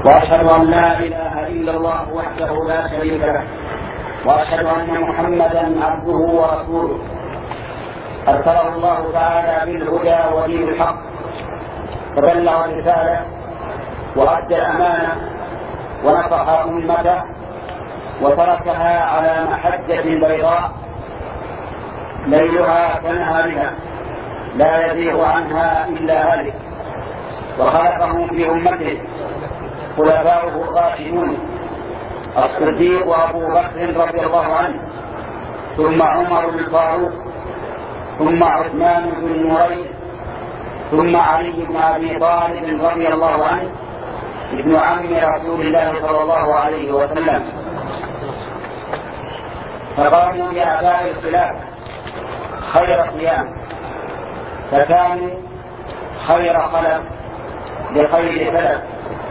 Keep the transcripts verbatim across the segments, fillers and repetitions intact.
وأشهد أن لا إله إلا الله وحده لا شريك له وأشهد أن محمدا عبده ورسوله أرسله الله تعالى بالهدى ودين الحق فبلغ الرسالة وأدى الأمانة ونصح أمته وتركها على محجة بيضاء ليلها كنهارها لا يزيغ عنها إلا هالك. وخلقه في أمته خلفاؤه الراشدون الصديق وأبو بكر رضي الله عنه، ثم عمر بن الفاروق، ثم عثمان بن النورين، ثم علي بن أبي طالب رضي الله عنه ابن عم رسول الله صلى الله عليه وسلم، فقاموا بأداء الخلافة خير قيام، فكانوا خير خلف بخير سلف.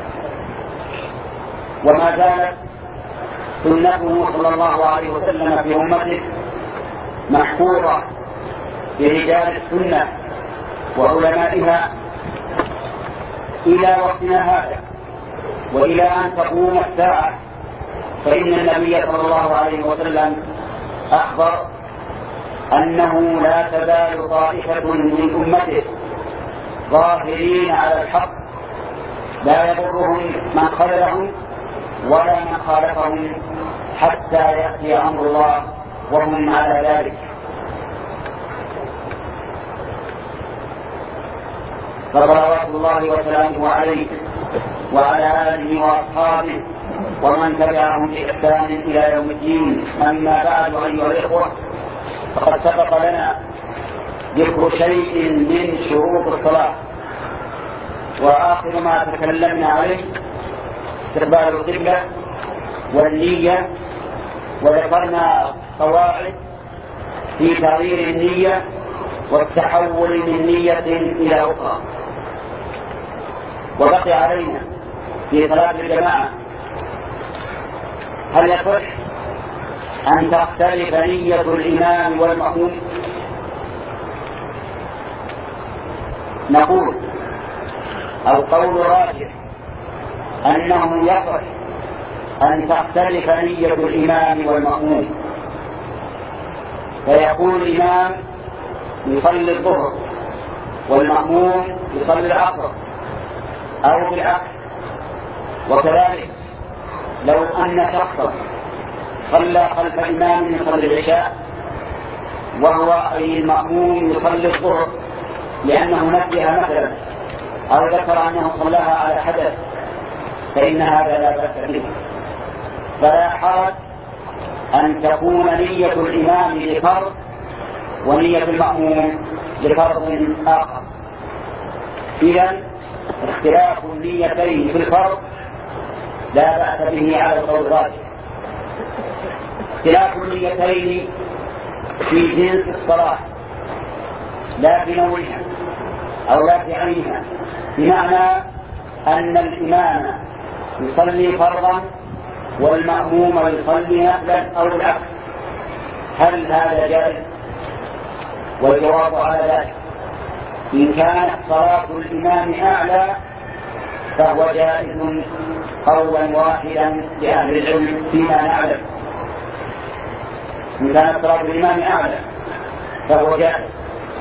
وما زالت سنته صلى الله عليه وسلم في أمته محفوظة برجال السنة وعلمائها إلى وقتنا هذا وإلى أن تقوم الساعة. فإن النبي صلى الله عليه وسلم أخبر أنه لا تزال طائفة من أمته ظاهرين على الحق لا يضرهم من خذلهم ولا من خالفهم حتى يأتي أمر الله وهم على ذلك. فصلوات الله وسلامه عليه وعلى آله وأصحابه ومن تبعهم بإحسان إلى يوم الدين. أما بعد أيها الإخوة، فقد سبق لنا ذكر شيء من شروط الصلاة، وآخر ما تكلمنا عليه استقبال القبلة والنية، وذكرنا قواعد في تغيير النية والتحول من نية إلى أخرى. وبقي علينا في صلاة الجماعة هل يصح أن تختلف نية الإمام والمأموم؟ نقول القول الراجح أنه يصح أن تختلف نية الإمام والمأموم، فيكون الإمام يصلي الظهر والمأموم يصلي العصر أو بالعكس. وكذلك لو أن شخصا صلى خلف إمام يصلي العشاء وهو أي المأموم يصلي الظهر لأنه نسيها مثلا أو ذكر أنه صلاها على حدث، فإن هذا لا بأس به، فلا حرج أن تكون نية الإمام لفرض ونية المأموم لفرض آخر. إذن اختلاف النيتين في الفرض لا بأس به على القول الراجح. اختلاف النيتين في جنس الصلاة لا في نوعها أو لا في عينها، بمعنى أن الإمام يصلي فرضا والمأموم يصلي نفلا أو العكس، هل هذا جائز؟ والجواب على ذلك إن كانت صلاة الإمام أعلى فهو جائز قولا واحدا لأهل العلم فيما نعلم. إن كانت صلاة الإمام أعلى فهو جائز،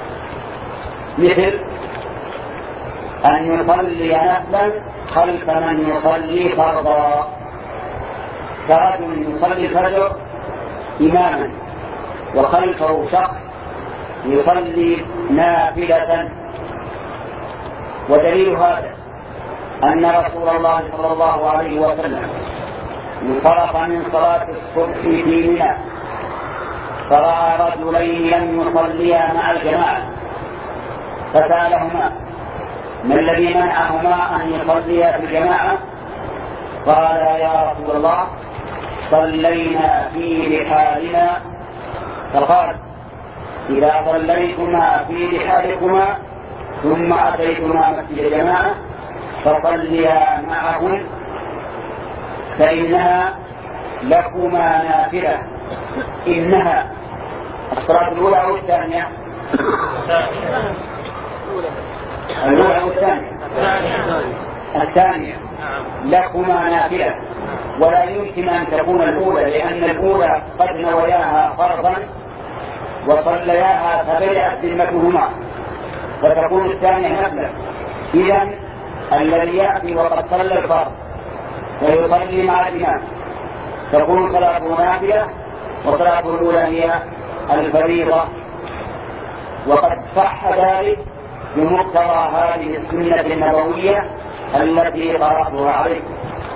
مثل أن يصلي نفلا خلف من يصلي فرضا، كرجل يصلي الفجر إماما وخلفه شخص يصلي نافلة. ودليل هذا أن رسول الله صلى الله عليه وسلم انصرف من صلاة الصبح في منى فرأى رجلين لم يصليا مع الجماعة، فسألهما ما الذي منعهما أن يصليا في الجماعة؟ قال يا رسول الله صلينا في رحالنا. فقال إذا صليتما في رحالكما ثم أتيتما مسجد الجماعة فصليا معهم فإنها لكما نافلة. إنها الصلاة الأولى أو الثانية؟ الأولى أو الثانية؟ الثانية لكما نافلة، ولا يمكن أن تكون الأولى، لأن الأولى قد نوياها فرضا وصلياها فبدأت ذمتهما، فتكون الثانية نفلة. إذن الذي يأتي وقد صلى الفرض فيصلي مع الإمام تكون صلاته نافلة، وصلاته الأولى هي الفريضة. وقد صح ذلك بمقتضى هذه السنة النبوية التي قرأتها عليكم.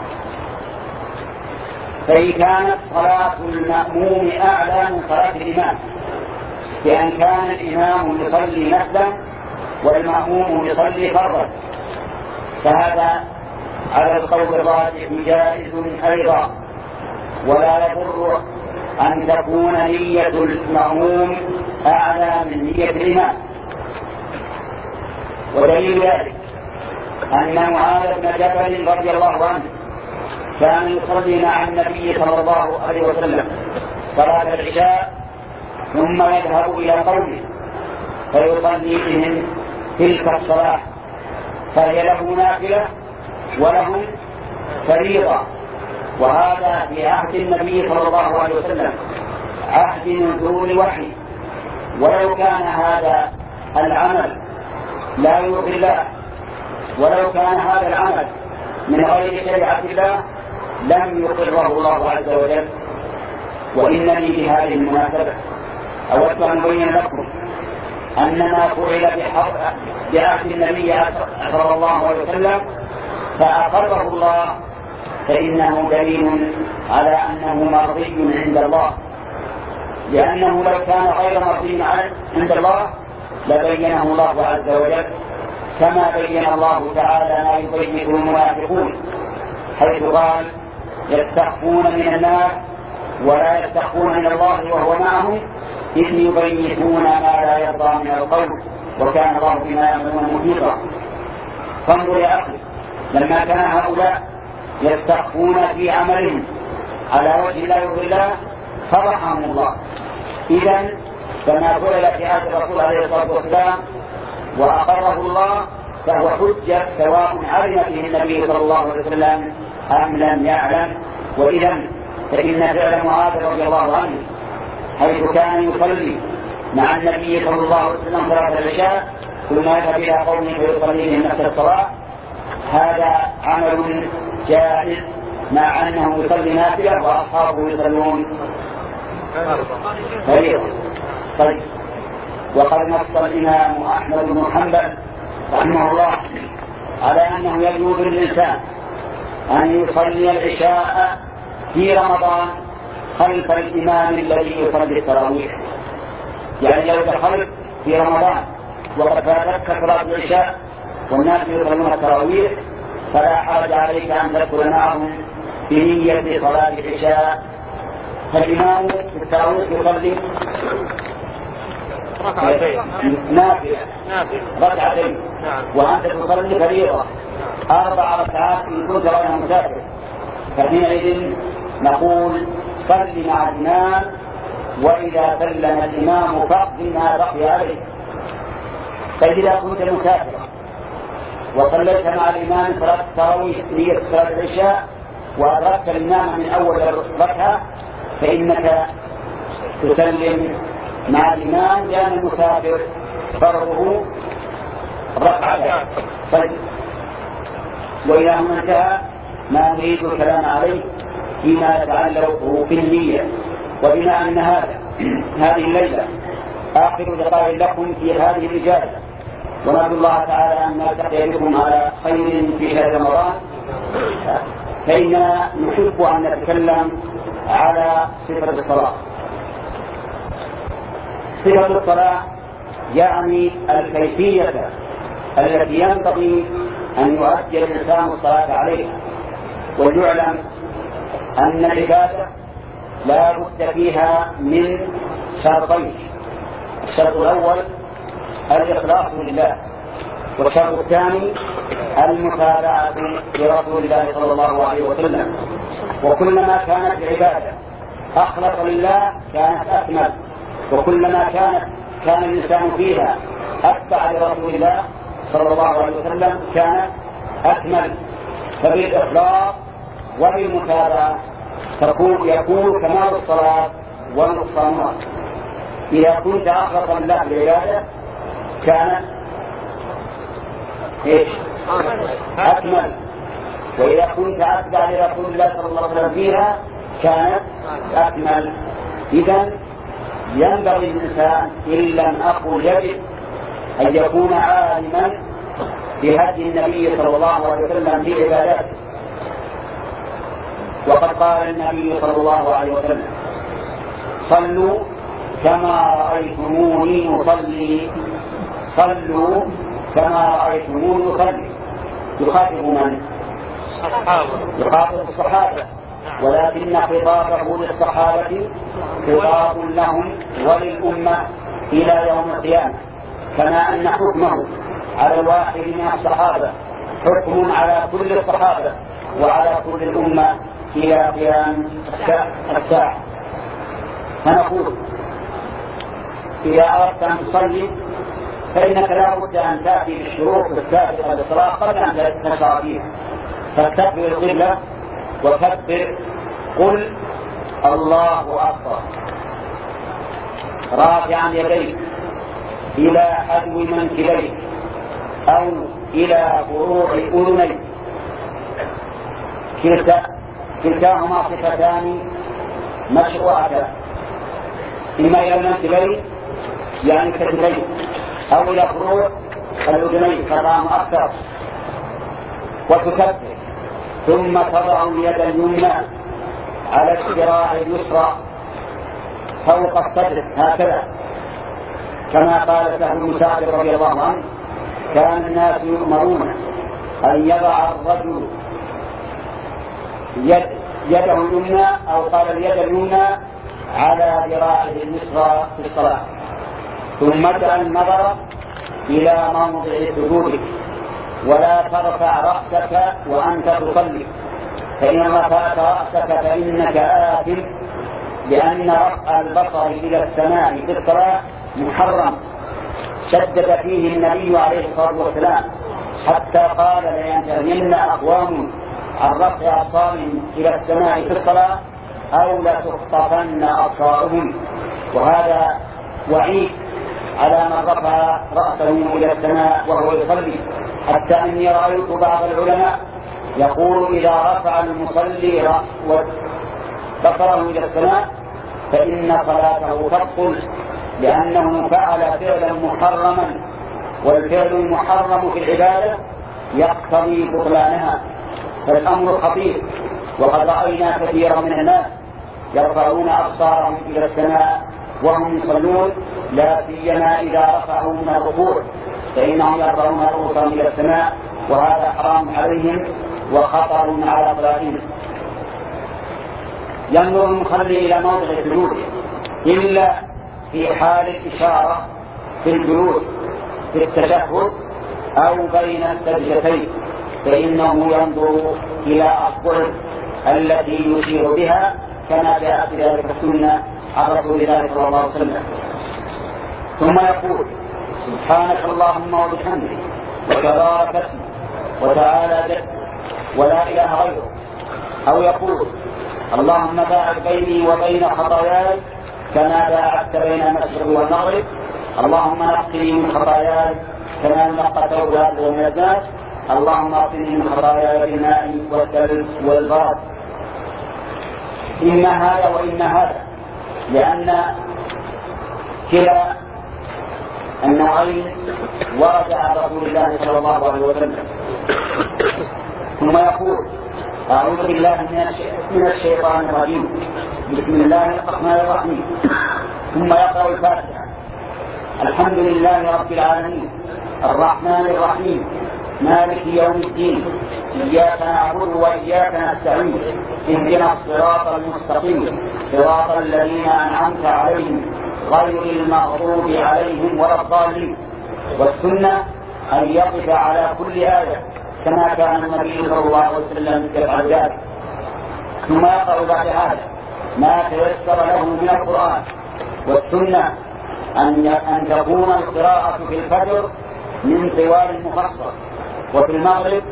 فإن كانت صلاة المأموم أعلى من صلاة الإمام، بأن كان الإمام يصلي نفلا والمأموم يصلي فرضا، فهذا على القول الراجح جائز أيضا، ولا يضر أن تكون نية المأموم أعلى من نية الإمام. ودليل ذلك أن معاذ بن جبل رضي الله عنه كان يصلي مع النبي صلى الله عليه وسلم صلاة العشاء، ثم يذهب إلى قومه فيصلي بهم تلك الصلاة، فهي له نافلة ولهم فريضة. وهذا في عهد النبي صلى الله عليه وسلم، عهد نزول وحي. ولو كان هذا العمل لا يرضي الله، ولو كان هذا العمل من غير شريعة الله لم يقره الله عز وجل. وإنني بهذه المناسبة أود أن أبين لكم أن ما فعل بعهد النبي صلى الله عليه وسلم فأقره الله، فإنه دليل على أنه مرضي عند الله، لأنه لو كان غير مرضي عند الله لبينه الله عز وجل، كما بين الله تعالى ما يبينه المنافقون، حيث قال يستخفون من الناس ولا يستخفون من الله وهو معهم إذ يبيتون ما لا يرضى من القول، وكان الله بما يعملون محيطا. فانظر يا أخي، لما كان هؤلاء يستخفون في عملهم على وجه لا يرضي الله فرحهم الله. إذن كما فعل في عهد الرسول عليه الصلاة والسلام وأقره الله فهو حجة سواء علم به النبي صلى الله عليه وسلم أم لم يعلم. وإذن فإن فعل معاذ رضي الله عنه حيث كان يصلي مع النبي صلى الله عليه وسلم صلاة العشاء ثم يذهب إلى قومه فيصلي بهم نفس الصلاة، هذا عمل جائز مع أنه يصلي نافلة وأصحابه يصلون فريضة. طيب، وقد نص الإمام أحمد بن حنبل رحمه الله على أنه يجوز للإنسان أن يصلي العشاء في رمضان خلف الإمام الذي يصلي التراويح. يعني لو دخلت في رمضان وقد فاتتك صلاة العشاء والناس يصلون التراويح فلا حرج عليك أن تدخل معهم بنية صلاة العشاء. فالإمام في التراويح يصلي نافلة ركعتين وأنت تصلي فريضة أربع ركعات إن كنت غير مسافر، فحينئذ نقول صل مع الإمام، وإذا سلم الإمام فاقض ما بقي عليه. فإذا كنت مسافرا وصليت مع الإمام صلاة التراويح نية صلاة العشاء وأدركت الإمام من أول ركعة فإنك تسلم مع الإمام، لأن المسافر فرضه ركعتان. طيب، وإلى هنا انتهى ما نريد الكلام عليه فيما يتعلق بالنية. وبما أن هذا هذه الليلة آخر لقاء لكم في هذه الإجازة، ونرجو الله تعالى أن نلتقي بكم على خير في شهر رمضان، فإننا نحب أن نتكلم على صفة الصلاة. صفة الصلاة يعني الكيفية التي ينبغي أن يؤدي الإنسان الصلاة عليها. ويعلم أن العبادة لا بد فيها من شرطين: الشرط الأول الإخلاص لله، والشرط الثاني المتابعة لرسول الله صلى الله عليه وسلم. وكلما كانت العبادة أخلص لله كانت أكمل، وكلما كانت كان الإنسان فيها أتبع لرسول الله صلى الله عليه وسلم كانت أكمل. فبالإخلاص وبالمتابعة تكون يكون كمال الصلاة ونقصانها. إذا كنت أخلصا لله بالعبادة كانت إيش؟ أكمل. وإذا كنت أتبع لرسول الله صلى الله عليه وسلم فيها كانت أكمل. إذن ينبغي الإنسان إن لم أقل يجب أن يكون عالما بهدي النبي صلى الله عليه وسلم في عباداته. وقد قال النبي صلى الله عليه وسلم: صلوا كما رأيتموني أصلي. صلوا كما رأيتموني أصلي. يخاطب من؟ يخاطب الصحابة، ولكن خطابه للصحابة خطاب لهم وللأمة إلى يوم القيامة، كما أن حكمه على الواحد من الصحابة حكم على كل الصحابة وعلى كل الأمة إلى قيام الساعة. فنقول: إذا أردت أن تصلي فإنك لا بد أن تأتي بالشروط السابقة للصلاة قبل أن تشرع فيها. فاستقبل القبلة وكبر، قل الله أكبر، رافعا يديك إلى حدو منكبيك أو إلى فروع أذنيك، كلتا كلتاهما صفتان مشروعتان، إما إلى المنكبين يعني كتفين أو إلى فروع الأذنين كلام أكثر، وتكبر. ثم تضع اليد اليمنى على الذراع اليسرى فوق الصدر هكذا، كما قال سهل بن سعد رضي الله عنه: كان الناس يؤمرون أن يضع الرجل يد يده اليمنى أو قال اليد اليمنى على ذراعه اليسرى في الصلاة، ثم اجعل النظر إلى موضع سجودك، ولا ترفع رأسك وأنت تصلي، فإن رفعت رأسك فإنك آثم، لأن رفع البصر إلى السماء في الصلاة محرم شدد فيه النبي عليه الصلاة والسلام، حتى قال: لينتهين أقوام عن رفع أبصارهم إلى السماء في الصلاة أو لتخطفن أبصارهم. وهذا وعيد على من رفع رأسه إلى السماء وهو يصلي، حتى أني رأيت بعض العلماء يقول: إذا رفع المصلي بصره إلى السماء فإن صلاته تبطل، لأنه فعل فعلا محرما، والفعل المحرم في العبادة يقتضي بطلانها. فالأمر خطير، وقد رأينا كثيرا من الناس يرفعون أبصارهم إلى السماء وهم يصلون، لا سيما إذا رفعوا من الركوع، فإنهم يرفعون رؤوسهم إلى السماء، وهذا حرام عليهم وخطر على صلاتهم. ينظر المصلي إلى موضع سجوده إلا في حال الإشارة في الجلوس في التشهد أو بين السجدتين، فإنه ينظر إلى أصبعه التي يشير بها، كما جاء في ذلك السنة عن رسول الله صلى الله عليه وسلم. ثم يقول: سبحانك اللهم وبحمدك وتبارك اسمك وتعالى جدك ولا إله غيرك. أو يقول: اللهم باعد بيني وبين خطاياي كما باعدت بين المشرق والمغرب، اللهم نقني من خطاياي كما نقى الثوب الأبيض من الدنس، اللهم اغسلني من خطاياي بالماء والثلج والبرد. إن هذا وإن هذا، لأن كلا النوعين ورد عن رسول الله صلى الله عليه وسلم. ثم يقول: أعوذ بالله من الشيطان الرجيم، بسم الله الرحمن الرحيم، ثم يقرأ الفاتحة. الحمد لله رب العالمين الرحمن الرحيم مالك يوم الدين، إياك نعبد وإياك نستعين، اهدنا الصراط المستقيم صراط الذين أنعمت عليهم غير المغضوب عليهم ولا الضالين. والسنة أن يقف على كل آية كما كان النبي صلى الله عليه وسلم يفعل ذلك. ثم يقرأ بعد هذا ما تيسر له من القرآن. والسنة أن أن تكون القراءة في الفجر من طوال المفصل، وفي المغرب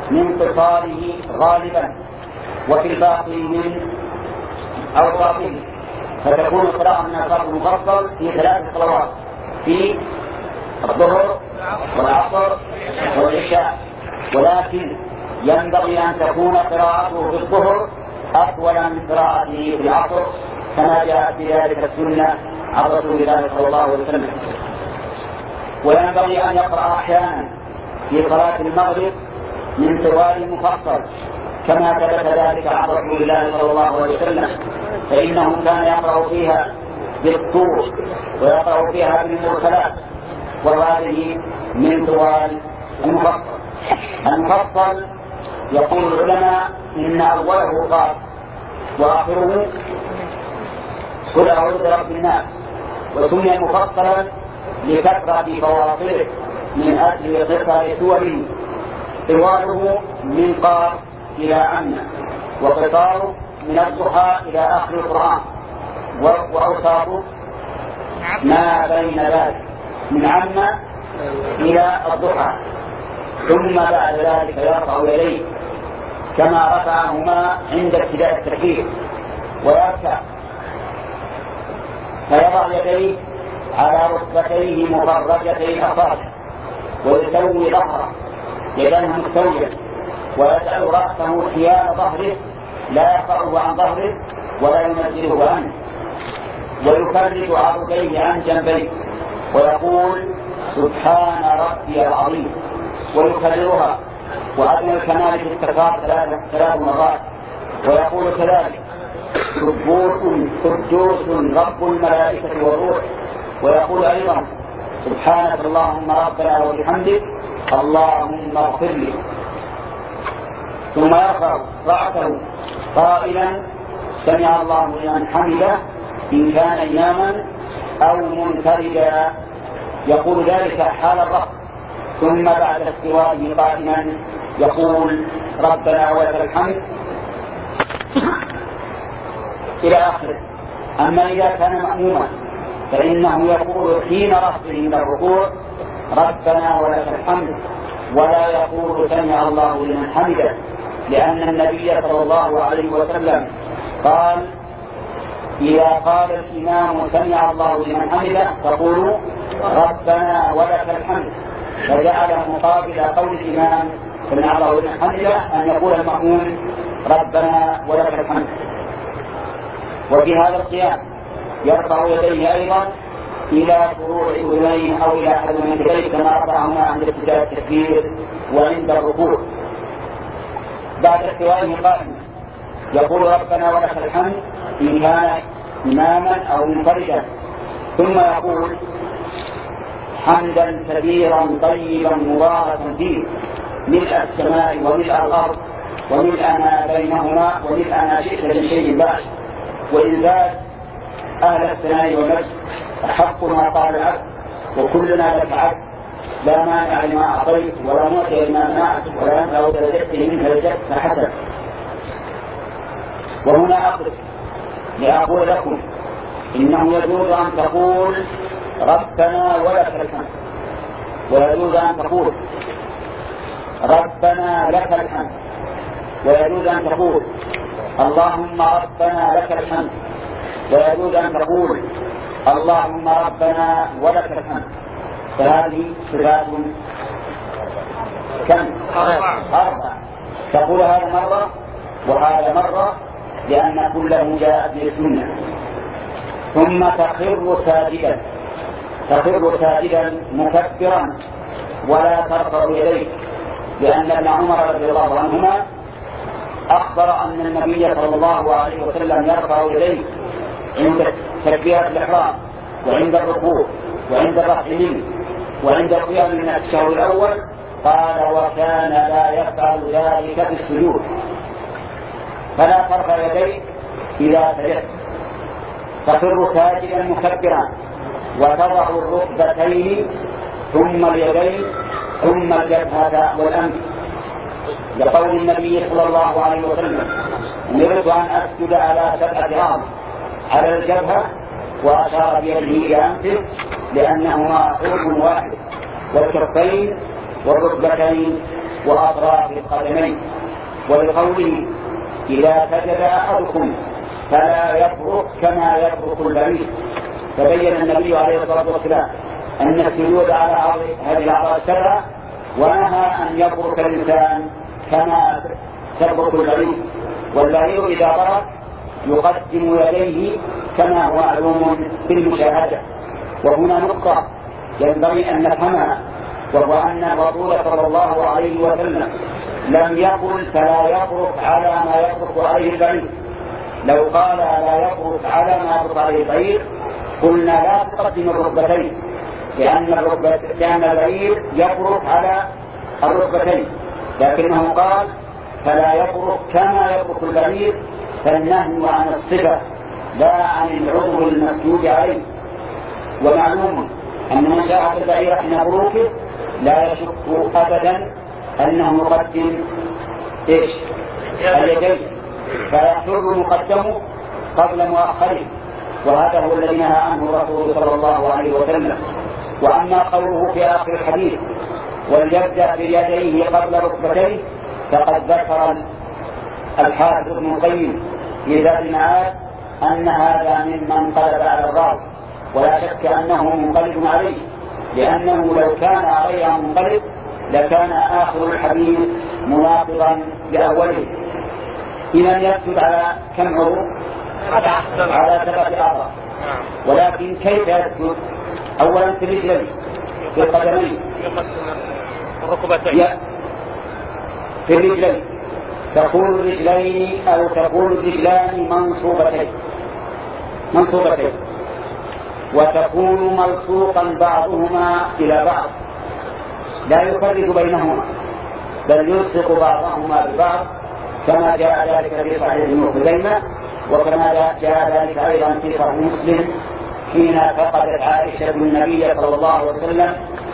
من قصاره غالبا وفي الباقي من أوقاته، فتكون القراءة من الفرض المفصل في ثلاث صلوات في الظهر والعصر والعشاء، ولكن ينبغي أن تكون قراءته في الظهر أطول من قراءته في العصر كما جاء في ذلك السنة عن رسول الله صلى الله عليه وسلم. وينبغي أن يقرأ أحيانا في صلاة المغرب من طوال مفصل كما ثبت ذلك عن رسول الله صلى الله عليه وسلم، فإنه كان يقرأ فيها بالطور ويقرأ فيها بالمرسلات، وهذه من طوال المفصل. المفصل يقول العلماء إن أوله قاف وآخره قل أعوذ برب الناس، وسمي مفصلا لكثرة فواصله من أجل قصر سوره، طواله من قاف إلى عم، وقصاره من الضحى إلى آخر القرآن، وأوساطه ما بين ذلك من عم إلى الضحى، ثم بعد ذلك يرفع يديه كما رفعهما عند ابتداء التكبير ويركع، فيضع يديه على ركبتيه مفرجتي الأصابع ويسوي ظهره يداه مستوية، ويجعل رأسه حيال ظهره لا يرفعه عن ظهره ولا ينزله عنه، ويفرج عضديه عن جنبيه ويقول سبحان ربي العظيم، ويكررها، وأدنى الكمال في التكرار ثلاث مرات، ويقول كذلك سبوح قدوس رب الملائكة والروح، ويقول أيضا سبحانك اللهم ربنا وبحمدك اللهم اغفر لي، ثم يرفع رأسه قائلا سمع الله لمن حمده إن كان إماما أو منفردا، يقول ذلك حال الرفع، ثم بعد استوائه قائما يقول ربنا ولك الحمد إلى آخره. أما إذا كان مأموما فإنه يقول حين رفعه من الركوع ربنا ولك الحمد، ولا يقول سمع الله لمن حمده، لأن النبي صلى الله عليه وسلم قال إذا قال الإمام سمع الله لمن حمده فقولوا ربنا ولك الحمد، فجعل مقابل قول الإمام سمع الله لمن حمده أن يقول المأموم ربنا ولك الحمد. وفي هذا القيام يرفع يديه أيضا إلى فروع أذنيه أو إلى أحد من ذلك كما رفعهما عند ابتداء التكبير وعند الركوع. بعد استوائه قائما يقول ربنا ولك الحمد إن كان إماما أو منفردا، ثم يقول حمدا كثيرا طيبا مباركا فيه ملء السماء وملء الأرض وملء ما بينهما وملء ما شئت من شيء بعد، وإن زاد أهل الثناء والمجد أحق ما قال العبد وكلنا لك عبد لا مانع لما أعطيت ولا معطي لما منعت ولا ينفع ذا الجد منك الجد فحسن. وهنا أقف لأقول لكم إنه يجوز أن تقول ربنا ولك الحمد، ويجوز أن تقول ربنا لك الحمد، ويجوز أن تقول اللهم ربنا لك الحمد، ويجوز أن تقول اللهم ربنا ولك الحمد. فهذه صفات كم؟ أربعة. تقول هذا مرة وهذا مرة لأن كله جاء بالسنة. ثم تخر ساجدا، تخر ساجدا مكبرا ولا ترفع يديك، لأن ابن عمر رضي الله عنهما أخبر أن النبي صلى الله عليه وسلم يرفع يديه عند تكبيرة الإحرام وعند الركوع وعند الرفع منه وعند القيام من التشهد الأول، قال وكان لا يفعل ذلك في السجود. فلا ترفع يديك إذا سجدت، تخر ساجدا مكبرا وتضع الركبتين ثم اليدين ثم الجبهة والأنف، لقول النبي صلى الله عليه وسلم أمرت أن أسجد على سبعة أعظم على الجبهة، وأشار بيده إلى أنفه لأنهما حكم واحد، والكفين والركبتين وأطراف القدمين، ولقوله إذا سجد أحدكم فلا يبرك كما يبرك البعير. فبين النبي عليه الصلاة والسلام أن السجود على هذه الأعضاء السبعة، ونهى أن يبرك الإنسان كما تبرك البعير. والبعير إذا برك يقدم يديه كما هو معلوم بالمشاهدة. وهنا نقطة ينبغي أن نفهمها، وهو أن الرسول صلى الله عليه وسلم لم يقل فلا يبرك على ما يبرك عليه البعير. لو قال لا يبرك على ما يبرك عليه البعير قلنا لا تقدم الركبتين، لأن الركبة لأن البعير يبرك على الركبتين، لكنه قال فلا يبرك كما يبرك البعير، فالنهي عن الصفة لا عن العضو المسجود عليه. ومعلوم أن من شاهد البعير حين بروكه لا يشك أبدا أنه يقدم إيش؟ اليدين، فيحر مقدمه قبل مؤخره، وهذا هو الذي نهى عنه الرسول صلى الله عليه وسلم. وأما قوله في آخر الحديث وليبدأ بيديه قبل ركبتيه، فقد ذكر الحافظ ابن القيم في ذات المعاد أن هذا ممن انقلب على الراوي، ولا شك أنه منقلب عليه، لأنه لو كان عليها منقلب لكان آخر الحديث مناقضا لأوله. إذا يسجد على كم عضو؟ على سبعة أعضاء. ولكن كيف يسجد؟ أولا في الرجلين، في القدمين، في الرجلين تكون الرجلين أو تكون الرجلان منصوبتين منصوبتين وتكون ملصوقا بعضهما إلى بعض، لا يفرق بينهما بل يلصق بعضهما ببعض، كما جاء ذلك في صحيح ابن خزيمة، وكما جاء ذلك أيضا في صحيح مسلم حين فقدت عائشة النبي صلى الله عليه وسلم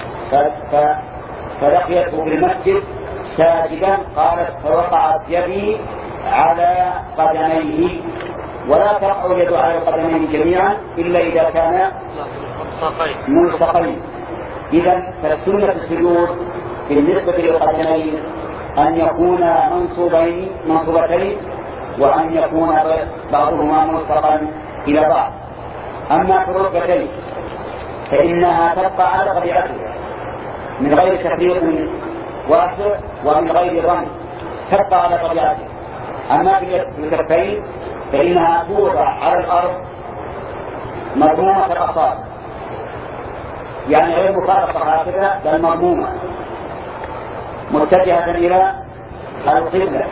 فلقيته في المسجد ساجدا، قالت فوقعت يدي على قدميه، ولا تقع اليد على القدمين جميعا إلا إذا كان ملصقين. إذا فالسنة السجود بالنسبة للقدمين أن يكون منصوبين منصوبتين، وأن يكون بعضهما ملصقا إلى بعض. أما في الركبتين فإنها تبقى على طبيعتها من غير تفريق واسع ومن غير رمي، تبقى على طبيعتها. أما في الكفين فإنها توضع على الأرض مضمومة الأصابع، يعني غير مفارقة هكذا بل مضمومة متجهة إلى القبلة،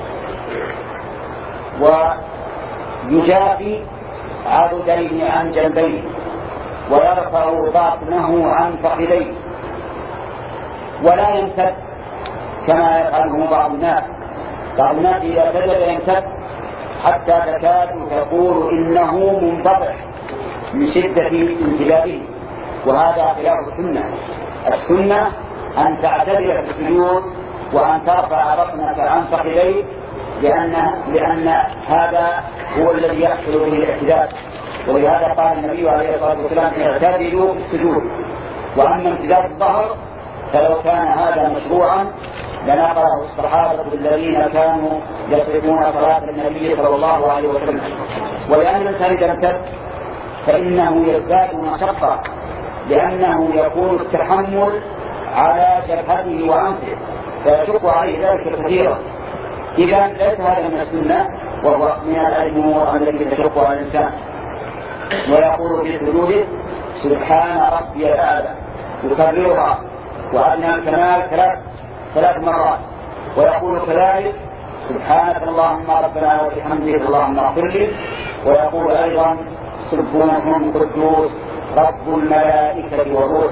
ويجافي عضديه عن جنبيه، ويرفع باطنه عن فخذيه، ولا يمتد كما يفعله بعض الناس. بعض الناس إذا سجد يمتد حتى تكاد تقول إنه منبطح من شدة امتداده، وهذا خلاف السنة. السنة أن تعتدل في السجود وأن ترفع بطنك عن فخذيك، لأن لأن هذا هو الذي يحصل به الاعتدال. ولهذا قال النبي عليه الصلاة والسلام اعتدلوا في السجود. وأما امتداد الظهر فلو كان هذا مشروعا لنقله الصحابة الذين كانوا يصفون صلاة النبي صلى الله عليه وسلم. ولأن الإنسان إذا امتد فإنه يزداد مشقة، لأنه يكون التحمل على جبهته وأنفه فيشق عليه ذلك كثيرا. إذا ليس هذا من السنة، وهو من الأمور التي تشق على الإنسان. ويقول في سجوده سبحان ربي الأعلى، يكررها وأدنى الكمال ثلاث ثلاث مرات، ويقول كذلك سبحانك اللهم ربنا وبحمدك اللهم اغفر لي، ويقول أيضا سبحان قدوس رب الملائكة والروح.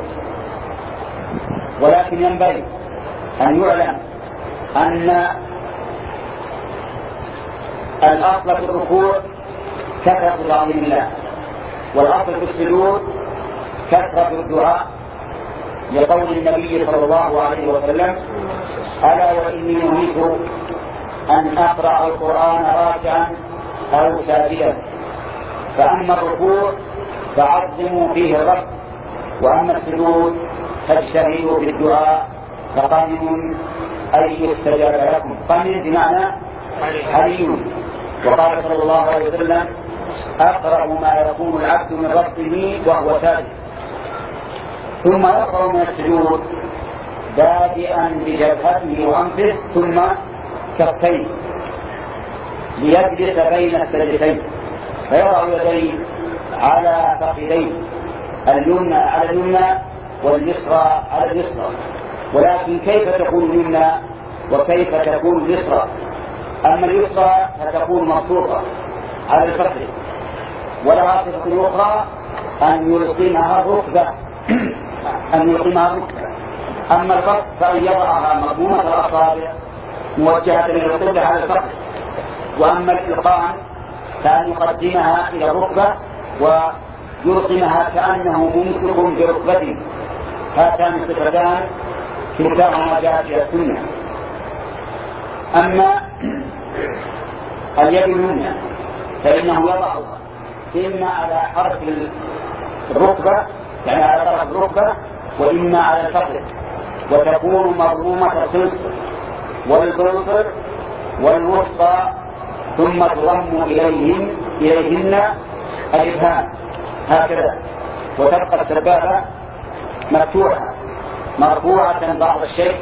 ولكن ينبغي أن يعلم أن الأصل في الركوع كثرة تعظيم الله، والأصل في السجود كثرة الدعاء، لقول النبي صلى الله عليه وسلم ألا وإني نهيت أن أقرأ القرآن راكعا أو ساجدا. فأما الركوع فعظموا فيه الرب، وأما السجود فاجتهدوا في الدعاء، فقاموا أي يستجاب لكم. قنن بمعنى حليم. وقال صلى الله عليه وسلم أقرب ما يكون العبد من ربه وهو ساجد. ثم يقرأ من السجود بادئا بجبهته وأنفه ثم كفيه ليجلس بين السجدتين، فيضع يديه على فخذيه، اليمنى على اليمنى واليسرى على اليسرى. ولكن كيف تكون اليمنى وكيف تكون اليسرى؟ أما اليسرى فتكون مبسوطة على الفخذ، ولها صفة أخرى أن يلقمها الركبة أن يلقمها الركبة. أما الفخذ فأن يضعها مضمومة الأصابع موجهة إلى القبلة على الفخذ. وأما الإلقام فأن يقدمها إلى الركبة ويلقمها كأنه ممسك بركبته. هاتان الصفتان كلتاهما جاءت في السنة. أما اليد اليمنى فإنه يضعها إما على حرف الركبة يعني على طرف الركبة وإما على الفخذ، وتكون مضمومة الخنصر والبنصر والوسطى، ثم تضم إليهن إليهن الإبهام هكذا، وتبقى السبابة مفتوحة مرفوعة بعض الشيء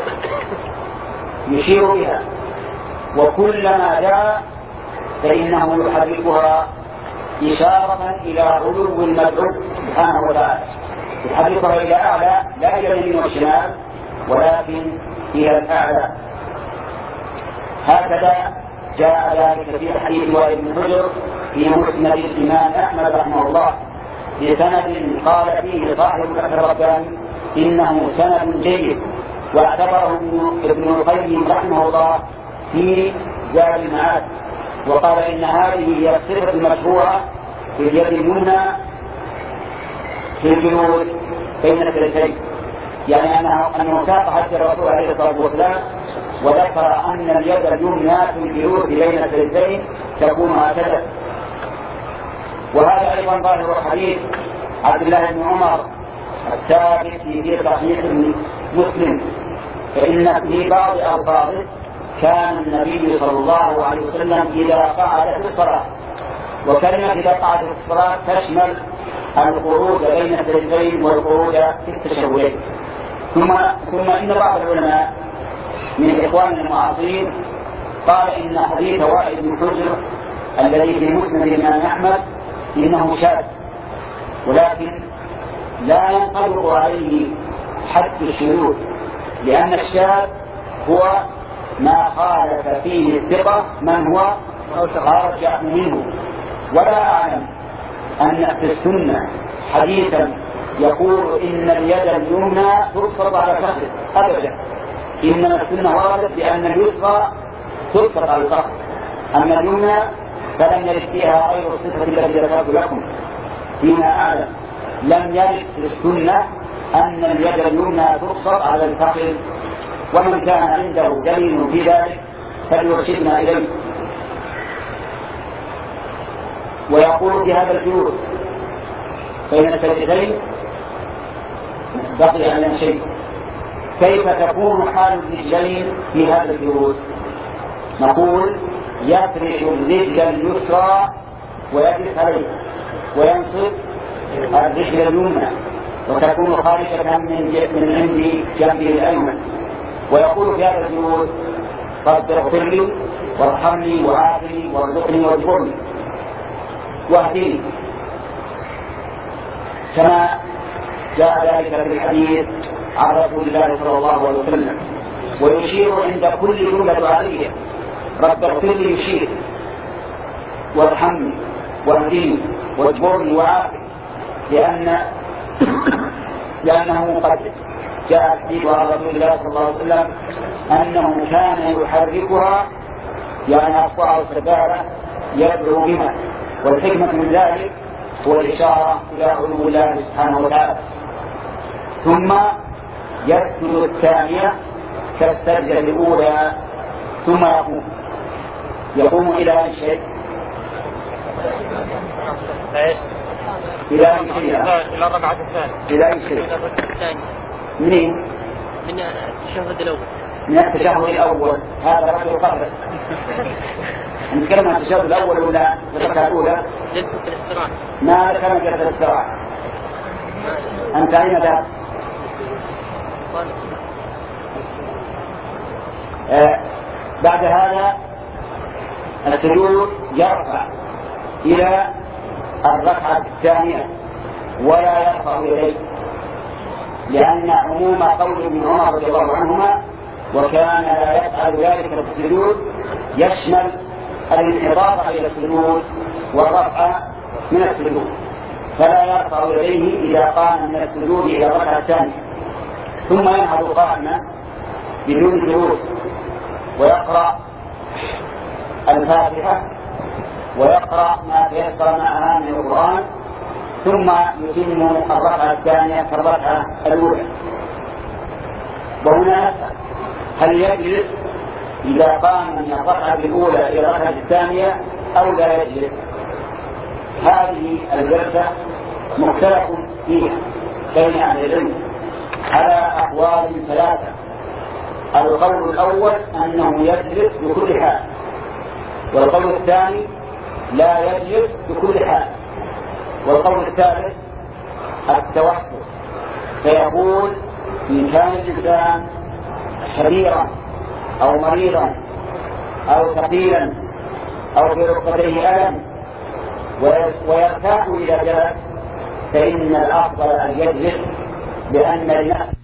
يشير بها. وكلما جاء فإنه يحركها إشارة إلى علو المدعو سبحانه وتعالى، يحركها إلى أعلى لا إلى اليمين والشمال ولكن إلى الأعلى. هكذا جاء ذلك في حديث وائل بن حجر في مسند الإمام أحمد رحمه الله بسند قال فيه صاحب الفتح الرباني إنه سند جيد، واعتبره ابن القيم رحمه الله في زاد المعاد، وقال إن هذه هي الصفة المشروعة في اليد اليمنى في الجلوس بين السجدتين، يعني أنه أنه ساق حديث الرسول عليه الصلاة والسلام وذكر أن اليد اليمنى في الجلوس بين السجدتين تكون هكذا. وهذا أيضا ظاهر حديث عبد الله بن عمر الثابت في صحيح مسلم، فإن في بعض ألفاظه كان النبي صلى الله عليه وسلم إذا قعد في الصلاة، وكلمة إذا قعد في الصلاة تشمل القعود بين السجدتين والقعود في التشهدين. ثم ثم إن بعض العلماء من إخواننا المعاصرين قال إن حديث وائل بن حجر الذي في مسند الإمام أحمد إنه شاذ، ولكن لا ينطبق عليه حد الشذوذ، لأن الشاذ هو ما خالف فيه الثقة من هو أرجح منه. ولا أعلم أن في السنة حديثا يقول إن اليد اليمنى تبسط على الفخذ أبدا، إنما السنة وردت بأن اليسرى تبسط على الفخذ، أما اليمنى فلم يرد فيها غير الصفة التي ذكرت لكم. فيما أعلم لم يرد في السنة أن اليد اليمنى تبسط على الفخذ، ومن كان عنده دليل في ذلك فليرشدنا إليه. ويقول في هذا الجلوس بين السجدتين بقي على شيء، كيف تكون حال الرجلين في هذا الجلوس؟ نقول يفرش الرجل اليسرى ويجلس عليها، وينصب الرجل اليمنى وتكون خارجة من من عند جنبه الأيمن، ويقول في هذا الجلوس رب اغفر لي وارحمني وعافني وارزقني واجبرني واهدني، كما جاء ذلك في الحديث عن رسول الله صلى الله عليه وسلم. ويشير عند كل جملة دعائية رب اغفر لي، يشير وارحمني واهدني واجبرني وعافني، لأن لأنه قد جاء الحديث عن رسول الله صلى الله عليه وسلم أنه كان يحركها يعني أصبعه السبابة يدعو بها، والحكمة من ذلك هو الإشارة إلى علو الله سبحانه وتعالى. ثم يسجد الثانية كالسجدة الأولى ثم يقوم يقوم إلى أي شيء؟ إلى أي شيء؟ إلى الركعة الثانية. إلى أي شيء؟ منين؟ من التشهد الأول. من التشهد الأول. هذا رجل قبل نتكلم عن التشهد الأول ولا الركعة الأولى؟ جلسة الاستراحة. ما ذكرنا جلسة الاستراحة. أنت أين ذهبت؟ آه بعد هذا السجود يرفع إلى الركعة الثانية ولا يرفع إليه، لأن عموم قول ابن عمر رضي الله عنهما وكان لا يفعل ذلك في السجود يشمل الانحراف إلى السجود والرفع من السجود، فلا يرفع إليه إذا قام من السجود إلى الركعة الثانية، ثم ينهض قائما بدون جلوس ويقرأ الفاتحة ويقرأ ما تيسر معها من القرآن، ثم يتم الركعة الثانية كالركعة الأولى. وهنا نسأل هل يجلس إذا قام من الركعة الأولى إلى الركعة الثانية أو لا يجلس؟ هذه الجلسة مختلف فيها بين أهل العلم على أقوال ثلاثة. القول الأول أنه يجلس بكل حال، والقول الثاني لا يجلس بكل حال، والقول الثالث التوسط، فيقول إن كان الإنسان كبيرا أو مريضا أو ثقيلا أو بركبتيه ألم ويرتاح إلى جلس فإن الأفضل أن يجلس، لأن النفس